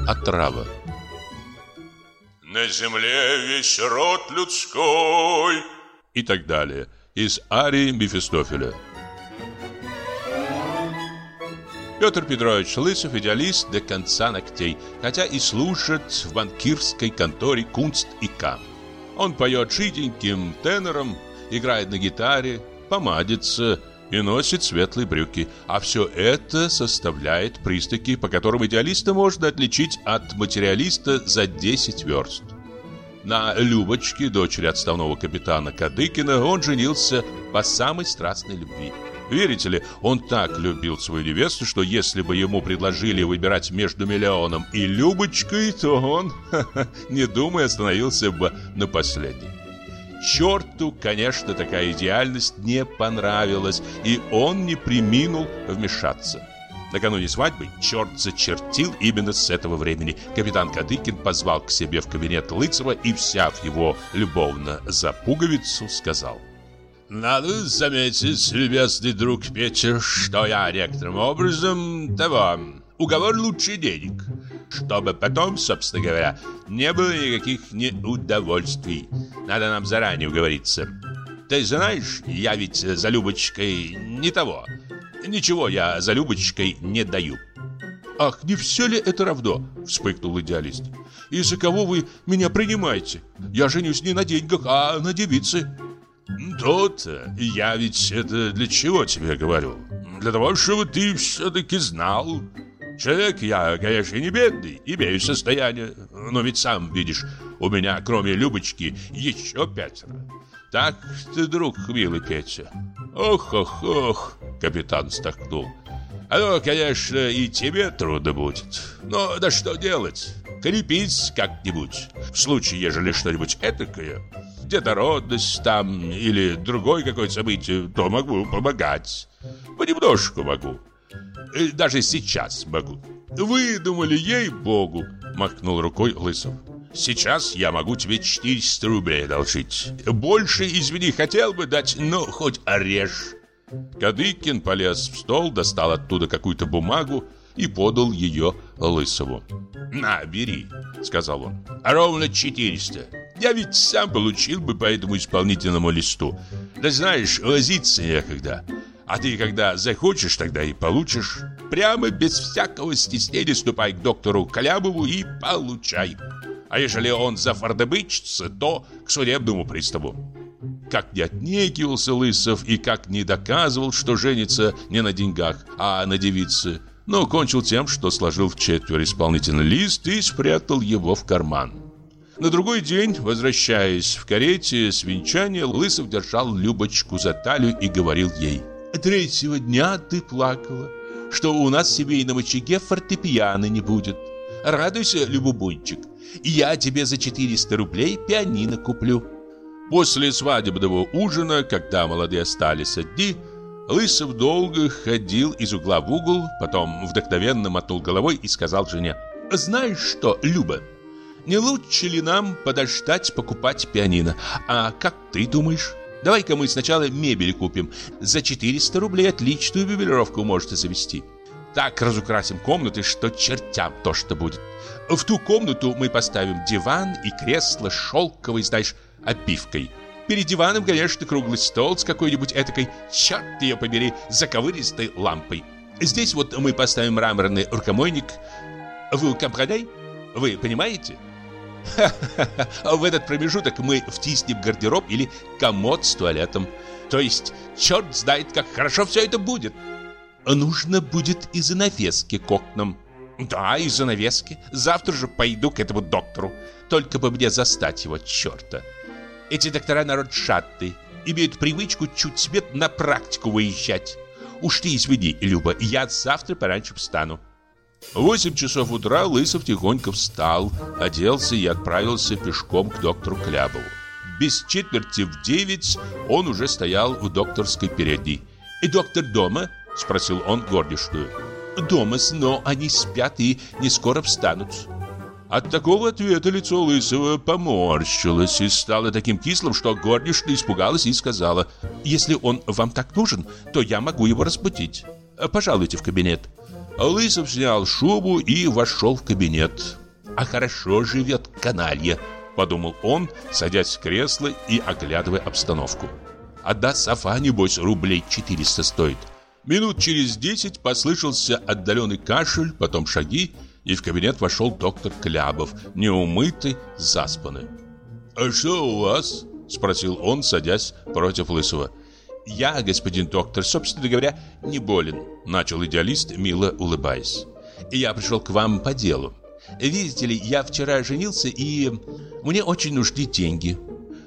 отрава. На земле весь род людской. И так далее. Из арии Мефистофеля. Петр Петрович Лысов идеалист до конца ногтей, хотя и служит в банкирской конторе Кунст и К. Он поет жиденьким тенором, играет на гитаре, помадится и носит светлые брюки. А все это составляет признаки, по которым идеалиста можно отличить от материалиста за 10 верст. На Любочке, дочери отставного капитана Кадыкина, он женился по самой страстной любви. Верите ли, он так любил свою невесту, что если бы ему предложили выбирать между миллионом и Любочкой, то он, не думая, остановился бы на последней. Черту, конечно, такая идеальность не понравилась, и он не преминул вмешаться. Накануне свадьбы черт зачертил именно с этого времени. Капитан Кадыкин позвал к себе в кабинет Лысого и, взяв его любовно за пуговицу, сказал: «Надо заметить, любезный друг Петя, что я некоторым образом уговор лучше денег, чтобы потом, собственно говоря, не было никаких неудовольствий. Надо нам заранее уговориться. Ты знаешь, я ведь за Любочкой не того. Ничего я за Любочкой не даю». «Ах, не все ли это равно?» – вспыхнул идеалист. «И за кого вы меня принимаете? Я женюсь не на деньгах, а на девице». «Тут я ведь это для чего тебе говорю? Для того, чтобы ты все-таки знал. Человек я, конечно, не бедный, имею состояние, но ведь сам видишь, у меня кроме Любочки еще 5. Так ты, друг, милый Петя». «Ох, капитан вздохнул. «Оно, конечно, и тебе трудно будет, но да что делать? Крепись как-нибудь. В случае, ежели что-нибудь этакое, детородность там или другое какое-то событие, то могу помогать. Понемножку могу. Даже сейчас могу». «Вы думали, ей-богу!» – махнул рукой Лысов. «Сейчас я могу тебе 400 рублей одолжить. Больше, извини, хотел бы дать, но хоть режь». Кадыкин полез в стол, достал оттуда какую-то бумагу и подал ее Лысову. «На, бери», — сказал он. «Ровно 400. Я ведь сам получил бы по этому исполнительному листу. Да знаешь, возиться некогда. А ты, когда захочешь, тогда и получишь. Прямо без всякого стеснения ступай к доктору Калябову и получай. А ежели он зафардыбычится, то к судебному приставу». Как не отнекивался Лысов и как не доказывал, что женится не на деньгах, а на девице, но кончил тем, что сложил в четверо исполнительный лист и спрятал его в карман. На другой день, возвращаясь в карете с венчания, Лысов держал Любочку за талию и говорил ей: «Третьего дня ты плакала, что у нас в семейном очаге фортепиано не будет. Радуйся, Любубунчик, я тебе за 400 рублей пианино куплю». После свадебного ужина, когда молодые остались одни, Лысов долго ходил из угла в угол, потом вдохновенно мотнул головой и сказал жене: «Знаешь что, Люба, не лучше ли нам подождать покупать пианино? А как ты думаешь? Давай-ка мы сначала мебель купим. За 400 рублей отличную мебелировку можете завести. Так разукрасим комнаты, что чертям то, что будет. В ту комнату мы поставим диван и кресло шелковой, знаешь, обивкой. Перед диваном, конечно, круглый стол с какой-нибудь этакой, черт ее побери, заковыристой лампой. Здесь вот мы поставим мраморный рукомойник. Вы компрадей? Вы понимаете? Ха-ха-ха. В этот промежуток мы втиснем гардероб или комод с туалетом. То есть, черт знает, как хорошо все это будет. Нужно будет и занавески к окнам. Да, и занавески. Завтра же пойду к этому доктору. Только бы мне застать его, черта. Эти доктора народ шатный, имеют привычку чуть свет на практику выезжать. Уж ты извини, Люба, я завтра пораньше встану. В 8 часов утра Лысов тихонько встал, оделся и отправился пешком к доктору Калябову. Без четверти в 9 он уже стоял в докторской передней. «И доктор дома?» – спросил он горничную. «Дома, но они спят и не скоро встанут». От такого ответа лицо Лысого поморщилось и стало таким кислым, что горничная испугалась и сказала: «Если он вам так нужен, то я могу его разбудить. Пожалуйте в кабинет». Лысов снял шубу и вошел в кабинет. «А хорошо живет каналья», — подумал он, садясь в кресло и оглядывая обстановку. «Одна софа, небось, рублей 400 стоит». Минут через 10 послышался отдаленный кашель, потом шаги, и в кабинет вошел доктор Клябов, неумытый, заспанный. «А что у вас?» — спросил он, садясь против Лысого. «Я, господин доктор, собственно говоря, не болен», — начал идеалист, мило улыбаясь. «Я пришел к вам по делу. Видите ли, я вчера женился, и мне очень нужны деньги.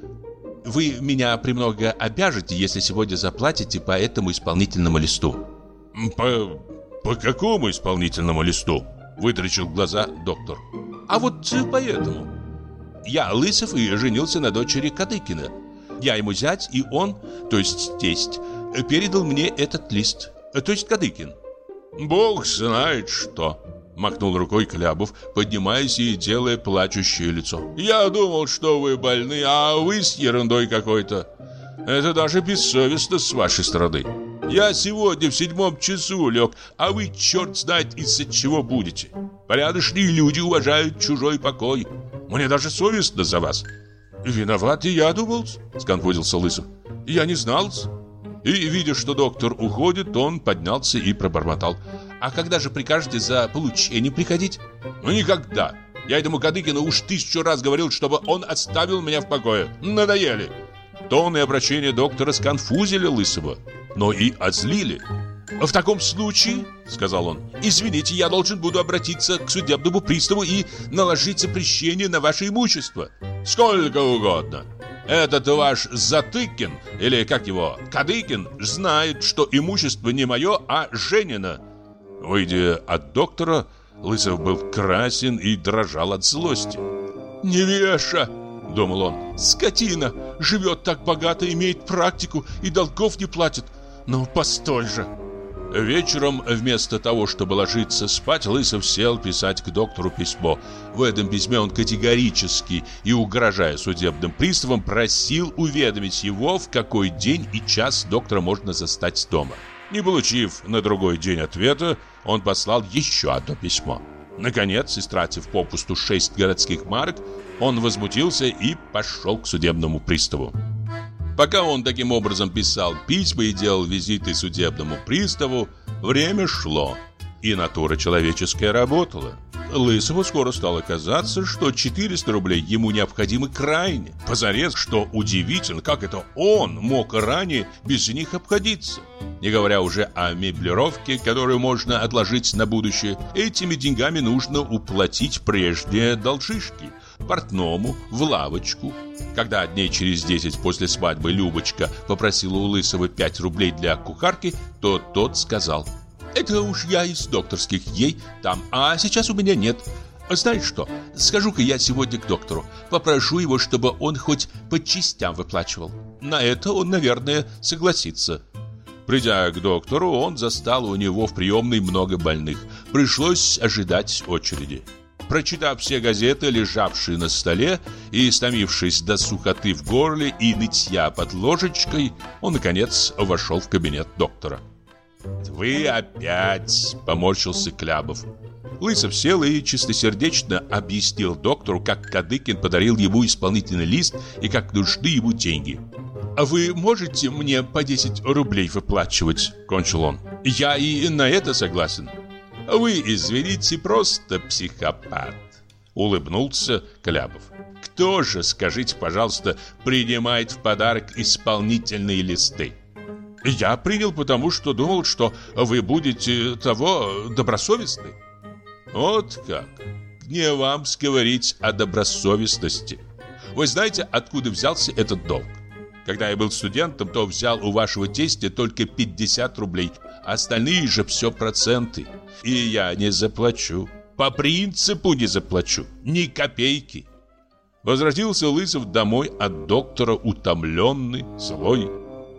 Вы меня премного обяжете, если сегодня заплатите по этому исполнительному листу». По какому исполнительному листу?» — вытрачил глаза доктор. «А вот поэтому. Я Лысов и женился на дочери Кадыкина. Я ему зять, и он, то есть тесть, передал мне этот лист, то есть Кадыкин». «Бог знает что», — махнул рукой Клябов, поднимаясь и делая плачущее лицо. «Я думал, что вы больны, а вы с ерундой какой-то. Это даже бессовестно с вашей стороны. Я сегодня в 7 часу лег, а вы черт знает из-за чего будете. Порядочные люди уважают чужой покой. Мне даже совестно за вас». «Виноват и я думал», — сконфузился Лысов. «Я не знал». И, видя, что доктор уходит, он поднялся и пробормотал: «А когда же прикажете за получением приходить?» «Ну, никогда. Я этому Кадыкину уж 1000 раз говорил, чтобы он оставил меня в покое. Надоели». Тон и обращение доктора сконфузили Лысого, но и озлили. «В таком случае, — сказал он, — извините, я должен буду обратиться к судебному приставу и наложить запрещение на ваше имущество. Сколько угодно. Этот ваш Затыкин, или как его, Кадыкин, знает, что имущество не мое, а Женина». Выйдя от доктора, Лысов был красен и дрожал от злости. «Невеша!» — думал он. «Скотина! Живет так богато, имеет практику и долгов не платит. Ну, постой же!» Вечером, вместо того, чтобы ложиться спать, Лысов сел писать к доктору письмо. В этом письме он категорически и угрожая судебным приставам просил уведомить его, в какой день и час доктора можно застать дома. Не получив на другой день ответа, он послал еще одно письмо. Наконец, истратив попусту 6 городских марок, он возмутился и пошел к судебному приставу. Пока он таким образом писал письма и делал визиты судебному приставу, время шло, и натура человеческая работала. Лысову скоро стало казаться, что 400 рублей ему необходимы крайне. Позарез, что удивительно, как это он мог ранее без них обходиться. Не говоря уже о меблировке, которую можно отложить на будущее, этими деньгами нужно уплатить прежние должишки портному, в лавочку. Когда дней через 10 после свадьбы Любочка попросила у Лысова 5 рублей для кухарки, то тот сказал: «Это уж я из докторских ей там, а сейчас у меня нет. Знаешь что, схожу-ка я сегодня к доктору, попрошу его, чтобы он хоть по частям выплачивал. На это он, наверное, согласится». Придя к доктору, он застал у него в приемной много больных. Пришлось ожидать очереди. Прочитав все газеты, лежавшие на столе, и стомившись до сухоты в горле и нытья под ложечкой, он, наконец, вошел в кабинет доктора. «Вы опять!» — поморщился Клябов. Лысов сел и чистосердечно объяснил доктору, как Кадыкин подарил ему исполнительный лист и как нужны ему деньги. «А вы можете мне по 10 рублей выплачивать?» — кончил он. «Я и на это согласен». «Вы, извините, просто психопат», — улыбнулся Клябов. «Кто же, скажите, пожалуйста, принимает в подарок исполнительные листы?» «Я принял, потому что думал, что вы будете того добросовестны». «Вот как? Не вам говорить о добросовестности. Вы знаете, откуда взялся этот долг? Когда я был студентом, то взял у вашего тестя только 50 рублей, а остальные же все проценты. И я не заплачу. По принципу не заплачу. Ни копейки». Возвратился Лысов домой от доктора утомленный, злой.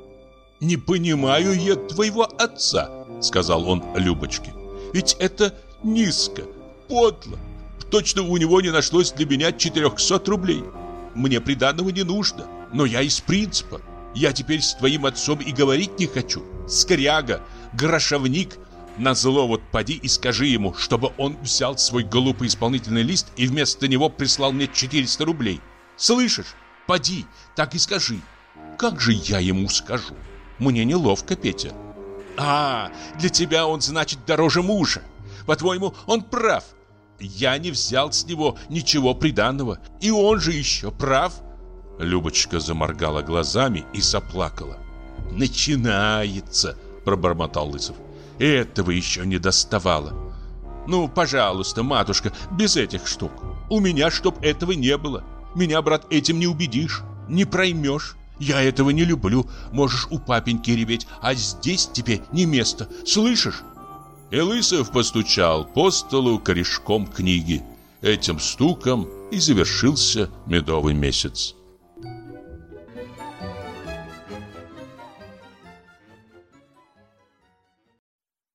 «Не понимаю я твоего отца», — сказал он Любочке. «Ведь это низко, подло. Точно у него не нашлось для меня 400 рублей. Мне приданого не нужно, но я из принципа. Я теперь с твоим отцом и говорить не хочу. Скряга, грошовник. Назло вот поди и скажи ему, чтобы он взял свой глупый исполнительный лист и вместо него прислал мне 400 рублей. Слышишь? Поди, так и скажи. Как же я ему скажу? Мне неловко, Петя. Для тебя он, значит, дороже мужа. По-твоему, он прав. Я не взял с него ничего приданого, и он же еще прав. Любочка заморгала глазами и заплакала. «Начинается!» – пробормотал Лысов. «Этого еще не доставало. Ну, пожалуйста, матушка, без этих штук. У меня чтоб этого не было. Меня, брат, этим не убедишь, не проймешь. Я этого не люблю. Можешь у папеньки реветь, а здесь тебе не место. Слышишь?» И Лысов постучал по столу корешком книги. Этим стуком и завершился медовый месяц.